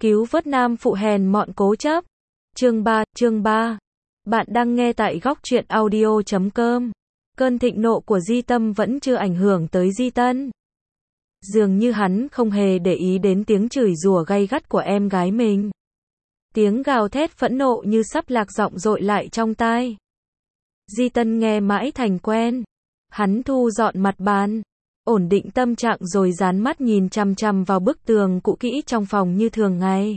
Cứu vớt nam phụ hèn mọn cố chấp. Chương 3. Bạn đang nghe tại góc truyện audio.com. Cơn thịnh nộ của Di Tâm vẫn chưa ảnh hưởng tới Di Tân. Dường như hắn không hề để ý đến tiếng chửi rủa gay gắt của em gái mình. Tiếng gào thét phẫn nộ như sắp lạc giọng dội lại trong tai. Di Tân nghe mãi thành quen. Hắn thu dọn mặt bàn, ổn định tâm trạng rồi dán mắt nhìn chằm chằm vào bức tường cũ kỹ trong phòng như thường ngày.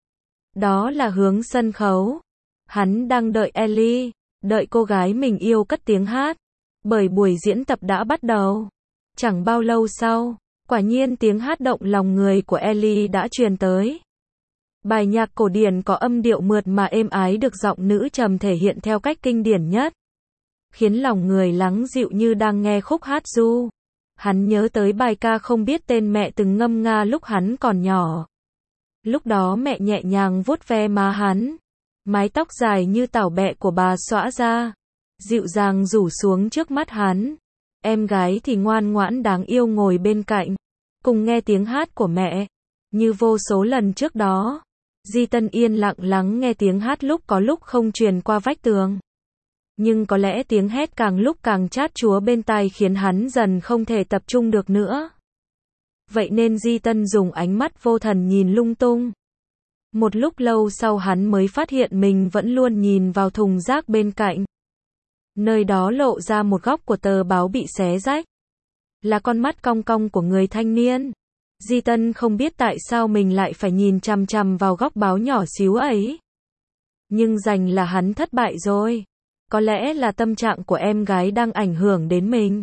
Đó là hướng sân khấu. Hắn đang đợi Ellie, đợi cô gái mình yêu cất tiếng hát. Bởi buổi diễn tập đã bắt đầu. Chẳng bao lâu sau, quả nhiên tiếng hát động lòng người của Ellie đã truyền tới. Bài nhạc cổ điển có âm điệu mượt mà êm ái được giọng nữ trầm thể hiện theo cách kinh điển nhất, khiến lòng người lắng dịu như đang nghe khúc hát ru. Hắn nhớ tới bài ca không biết tên mẹ từng ngâm nga lúc hắn còn nhỏ. Lúc đó mẹ nhẹ nhàng vuốt ve má hắn, mái tóc dài như tảo bẹ của bà xõa ra, dịu dàng rủ xuống trước mắt hắn. Em gái thì ngoan ngoãn đáng yêu ngồi bên cạnh, cùng nghe tiếng hát của mẹ. Như vô số lần trước đó, Di Tân yên lặng lắng nghe tiếng hát lúc có lúc không truyền qua vách tường. Nhưng có lẽ tiếng hét càng lúc càng chát chúa bên tai khiến hắn dần không thể tập trung được nữa. Vậy nên Di Tân dùng ánh mắt vô thần nhìn lung tung. Một lúc lâu sau hắn mới phát hiện mình vẫn luôn nhìn vào thùng rác bên cạnh. Nơi đó lộ ra một góc của tờ báo bị xé rách. Là con mắt cong cong của người thanh niên. Di Tân không biết tại sao mình lại phải nhìn chằm chằm vào góc báo nhỏ xíu ấy. Nhưng rành là hắn thất bại rồi. Có lẽ là tâm trạng của em gái đang ảnh hưởng đến mình.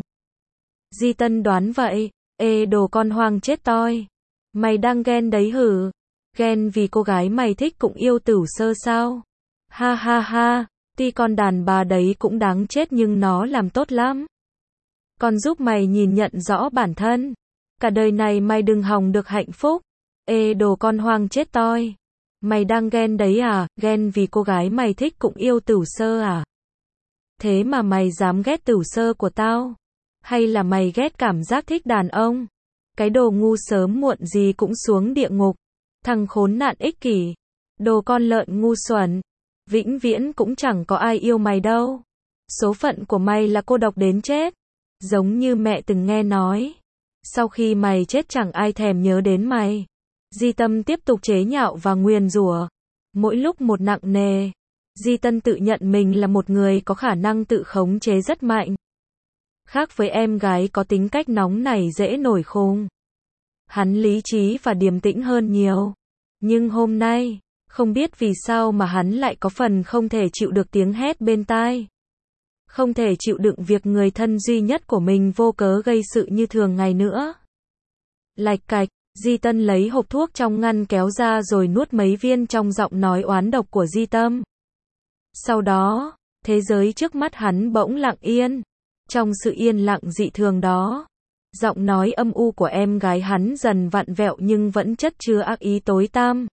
Di Tân đoán vậy. Ê đồ con hoang chết toi. Mày đang ghen đấy hử? Ghen vì cô gái mày thích cũng yêu Tửu Sơ sao? Ha ha ha, tuy con đàn bà đấy cũng đáng chết nhưng nó làm tốt lắm. Con giúp mày nhìn nhận rõ bản thân. Cả đời này mày đừng hòng được hạnh phúc. Ê đồ con hoang chết toi. Mày đang ghen đấy à? Ghen vì cô gái mày thích cũng yêu Tửu Sơ à? Thế mà mày dám ghét Tửu Sơ của tao? Hay là mày ghét cảm giác thích đàn ông? Cái đồ ngu sớm muộn gì cũng xuống địa ngục. Thằng khốn nạn ích kỷ. Đồ con lợn ngu xuẩn. Vĩnh viễn cũng chẳng có ai yêu mày đâu. Số phận của mày là cô độc đến chết. Giống như mẹ từng nghe nói. Sau khi mày chết chẳng ai thèm nhớ đến mày. Di Tâm tiếp tục chế nhạo và nguyền rủa. Mỗi lúc một nặng nề. Di Tân tự nhận mình là một người có khả năng tự khống chế rất mạnh. Khác với em gái có tính cách nóng nảy dễ nổi khùng. Hắn lý trí và điềm tĩnh hơn nhiều. Nhưng hôm nay, không biết vì sao mà hắn lại có phần không thể chịu được tiếng hét bên tai. Không thể chịu đựng việc người thân duy nhất của mình vô cớ gây sự như thường ngày nữa. Lạch cạch, Di Tân lấy hộp thuốc trong ngăn kéo ra rồi nuốt mấy viên trong giọng nói oán độc của Di Tâm. Sau đó, thế giới trước mắt hắn bỗng lặng yên. Trong sự yên lặng dị thường đó, giọng nói âm u của em gái hắn dần vặn vẹo nhưng vẫn chất chứa ác ý tối tăm.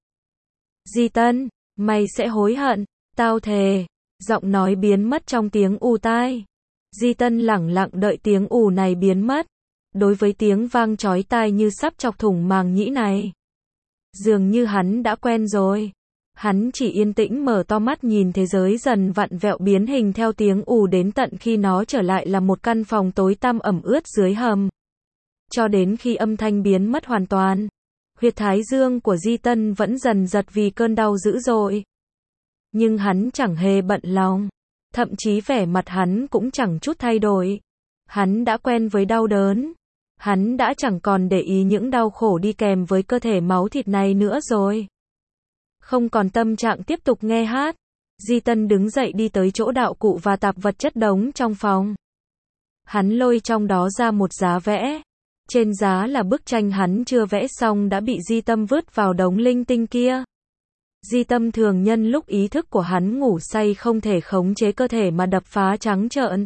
Di Tân, mày sẽ hối hận, tao thề. Giọng nói biến mất trong tiếng ù tai. Di Tân lẳng lặng đợi tiếng ù này biến mất. Đối với tiếng vang chói tai như sắp chọc thủng màng nhĩ này, dường như hắn đã quen rồi. Hắn chỉ yên tĩnh mở to mắt nhìn thế giới dần vặn vẹo biến hình theo tiếng ù đến tận khi nó trở lại là một căn phòng tối tăm ẩm ướt dưới hầm. Cho đến khi âm thanh biến mất hoàn toàn, huyệt thái dương của Di Tân vẫn dần giật vì cơn đau dữ dội. Nhưng hắn chẳng hề bận lòng. Thậm chí vẻ mặt hắn cũng chẳng chút thay đổi. Hắn đã quen với đau đớn. Hắn đã chẳng còn để ý những đau khổ đi kèm với cơ thể máu thịt này nữa rồi. Không còn tâm trạng tiếp tục nghe hát, Di Tân đứng dậy đi tới chỗ đạo cụ và tạp vật chất đống trong phòng. Hắn lôi trong đó ra một giá vẽ. Trên giá là bức tranh hắn chưa vẽ xong đã bị Di Tâm vứt vào đống linh tinh kia. Di Tâm thường nhân lúc ý thức của hắn ngủ say không thể khống chế cơ thể mà đập phá trắng trợn.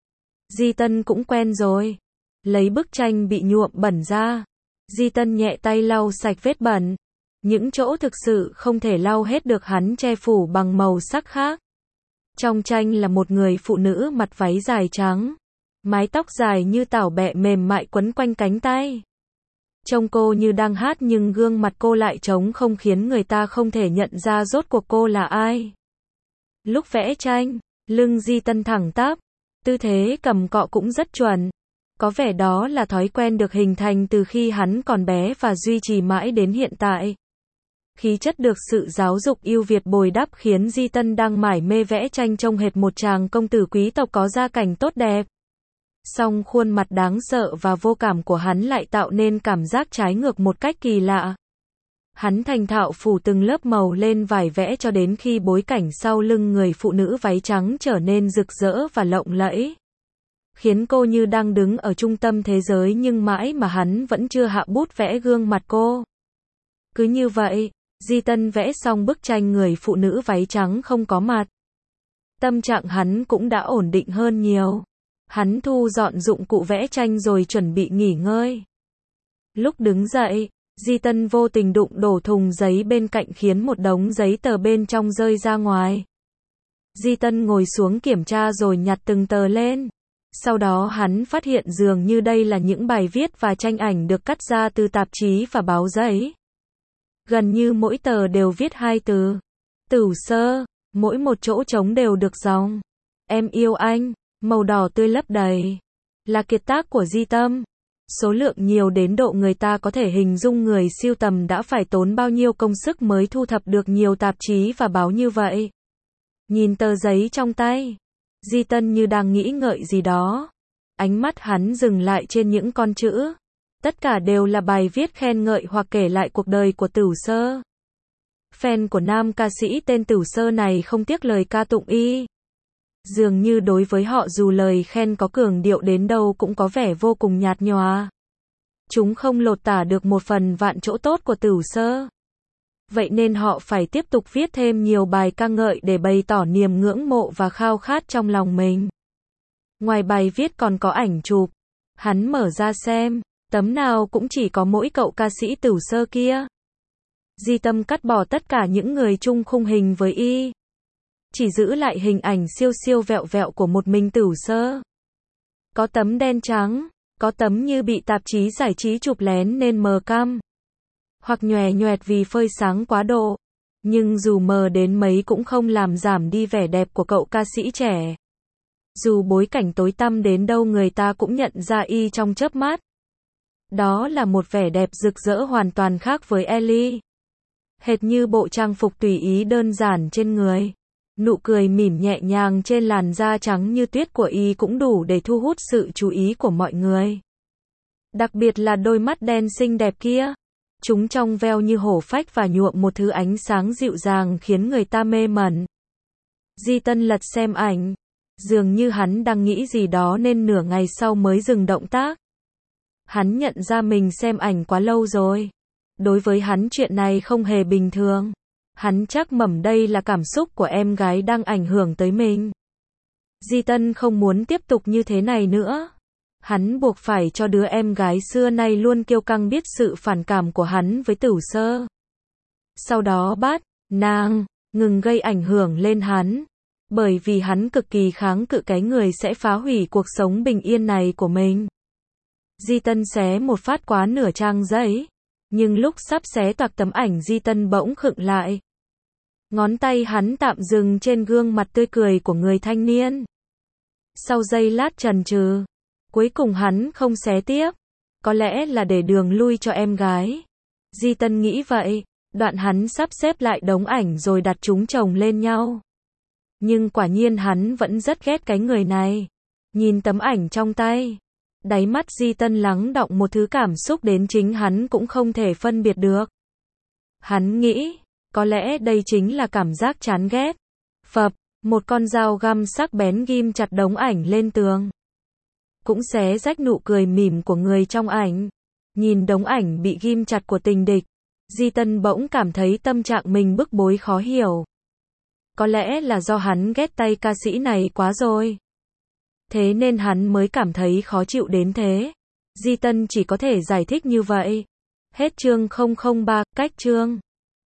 Di Tân cũng quen rồi. Lấy bức tranh bị nhuộm bẩn ra, Di Tân nhẹ tay lau sạch vết bẩn. Những chỗ thực sự không thể lau hết được hắn che phủ bằng màu sắc khác. Trong tranh là một người phụ nữ mặc váy dài trắng, mái tóc dài như tảo bẹ mềm mại quấn quanh cánh tay. Trông cô như đang hát nhưng gương mặt cô lại trống không khiến người ta không thể nhận ra rốt cuộc cô là ai. Lúc vẽ tranh, lưng Di Tân thẳng tắp, tư thế cầm cọ cũng rất chuẩn. Có vẻ đó là thói quen được hình thành từ khi hắn còn bé và duy trì mãi đến hiện tại. Khí chất được sự giáo dục ưu việt bồi đắp khiến Di Tân đang mải mê vẽ tranh trông hệt một chàng công tử quý tộc có gia cảnh tốt đẹp. Song khuôn mặt đáng sợ và vô cảm của hắn lại tạo nên cảm giác trái ngược một cách kỳ lạ. Hắn thành thạo phủ từng lớp màu lên vải vẽ cho đến khi bối cảnh sau lưng người phụ nữ váy trắng trở nên rực rỡ và lộng lẫy. Khiến cô như đang đứng ở trung tâm thế giới nhưng mãi mà hắn vẫn chưa hạ bút vẽ gương mặt cô. Cứ như vậy, Di Tân vẽ xong bức tranh người phụ nữ váy trắng không có mặt. Tâm trạng hắn cũng đã ổn định hơn nhiều. Hắn thu dọn dụng cụ vẽ tranh rồi chuẩn bị nghỉ ngơi. Lúc đứng dậy, Di Tân vô tình đụng đổ thùng giấy bên cạnh khiến một đống giấy tờ bên trong rơi ra ngoài. Di Tân ngồi xuống kiểm tra rồi nhặt từng tờ lên. Sau đó hắn phát hiện dường như đây là những bài viết và tranh ảnh được cắt ra từ tạp chí và báo giấy. Gần như mỗi tờ đều viết 2 từ. Tửu Sơ, mỗi một chỗ trống đều được dòng "Em yêu anh", màu đỏ tươi lấp đầy. Là kiệt tác của Di Tâm. Số lượng nhiều đến độ người ta có thể hình dung người sưu tầm đã phải tốn bao nhiêu công sức mới thu thập được nhiều tạp chí và báo như vậy. Nhìn tờ giấy trong tay, Di Tân như đang nghĩ ngợi gì đó. Ánh mắt hắn dừng lại trên những con chữ. Tất cả đều là bài viết khen ngợi hoặc kể lại cuộc đời của Tửu Sơ. Fan của nam ca sĩ tên Tửu Sơ này không tiếc lời ca tụng y. Dường như đối với họ dù lời khen có cường điệu đến đâu cũng có vẻ vô cùng nhạt nhòa. Chúng không lột tả được một phần vạn chỗ tốt của Tửu Sơ. Vậy nên họ phải tiếp tục viết thêm nhiều bài ca ngợi để bày tỏ niềm ngưỡng mộ và khao khát trong lòng mình. Ngoài bài viết còn có ảnh chụp. Hắn mở ra xem, tấm nào cũng chỉ có mỗi cậu ca sĩ Tửu Sơ kia. Di Tâm cắt bỏ tất cả những người chung khung hình với y. Chỉ giữ lại hình ảnh siêu siêu vẹo vẹo của một mình Tửu Sơ. Có tấm đen trắng, có tấm như bị tạp chí giải trí chụp lén nên mờ căm. Hoặc nhòe nhoẹt vì phơi sáng quá độ. Nhưng dù mờ đến mấy cũng không làm giảm đi vẻ đẹp của cậu ca sĩ trẻ. Dù bối cảnh tối tăm đến đâu người ta cũng nhận ra y trong chớp mắt. Đó là một vẻ đẹp rực rỡ hoàn toàn khác với Ellie. Hệt như bộ trang phục tùy ý đơn giản trên người. Nụ cười mỉm nhẹ nhàng trên làn da trắng như tuyết của y cũng đủ để thu hút sự chú ý của mọi người. Đặc biệt là đôi mắt đen xinh đẹp kia. Chúng trong veo như hổ phách và nhuộm một thứ ánh sáng dịu dàng khiến người ta mê mẩn. Di Tân lật xem ảnh. Dường như hắn đang nghĩ gì đó nên nửa ngày sau mới dừng động tác. Hắn nhận ra mình xem ảnh quá lâu rồi. Đối với hắn chuyện này không hề bình thường. Hắn chắc mẩm đây là cảm xúc của em gái đang ảnh hưởng tới mình. Di Tân không muốn tiếp tục như thế này nữa. Hắn buộc phải cho đứa em gái xưa nay luôn kiêu căng biết sự phản cảm của hắn với Tửu Sơ. Sau đó bắt nàng ngừng gây ảnh hưởng lên hắn. Bởi vì hắn cực kỳ kháng cự cái người sẽ phá hủy cuộc sống bình yên này của mình. Di Tân xé một phát quá nửa trang giấy. Nhưng lúc sắp xé toạc tấm ảnh Di Tân bỗng khựng lại. Ngón tay hắn tạm dừng trên gương mặt tươi cười của người thanh niên. Sau giây lát chần chừ, cuối cùng hắn không xé tiếp. Có lẽ là để đường lui cho em gái. Di Tân nghĩ vậy, đoạn hắn sắp xếp lại đống ảnh rồi đặt chúng chồng lên nhau. Nhưng quả nhiên hắn vẫn rất ghét cái người này. Nhìn tấm ảnh trong tay, đáy mắt Di Tân lắng đọng một thứ cảm xúc đến chính hắn cũng không thể phân biệt được. Hắn nghĩ, có lẽ đây chính là cảm giác chán ghét. Phập, một con dao găm sắc bén ghim chặt đống ảnh lên tường. Cũng xé rách nụ cười mỉm của người trong ảnh. Nhìn đống ảnh bị ghim chặt của tình địch, Di Tân bỗng cảm thấy tâm trạng mình bức bối khó hiểu. Có lẽ là do hắn ghét tay ca sĩ này quá rồi. Thế nên hắn mới cảm thấy khó chịu đến thế. Di Tân chỉ có thể giải thích như vậy. Hết chương 003, cách chương.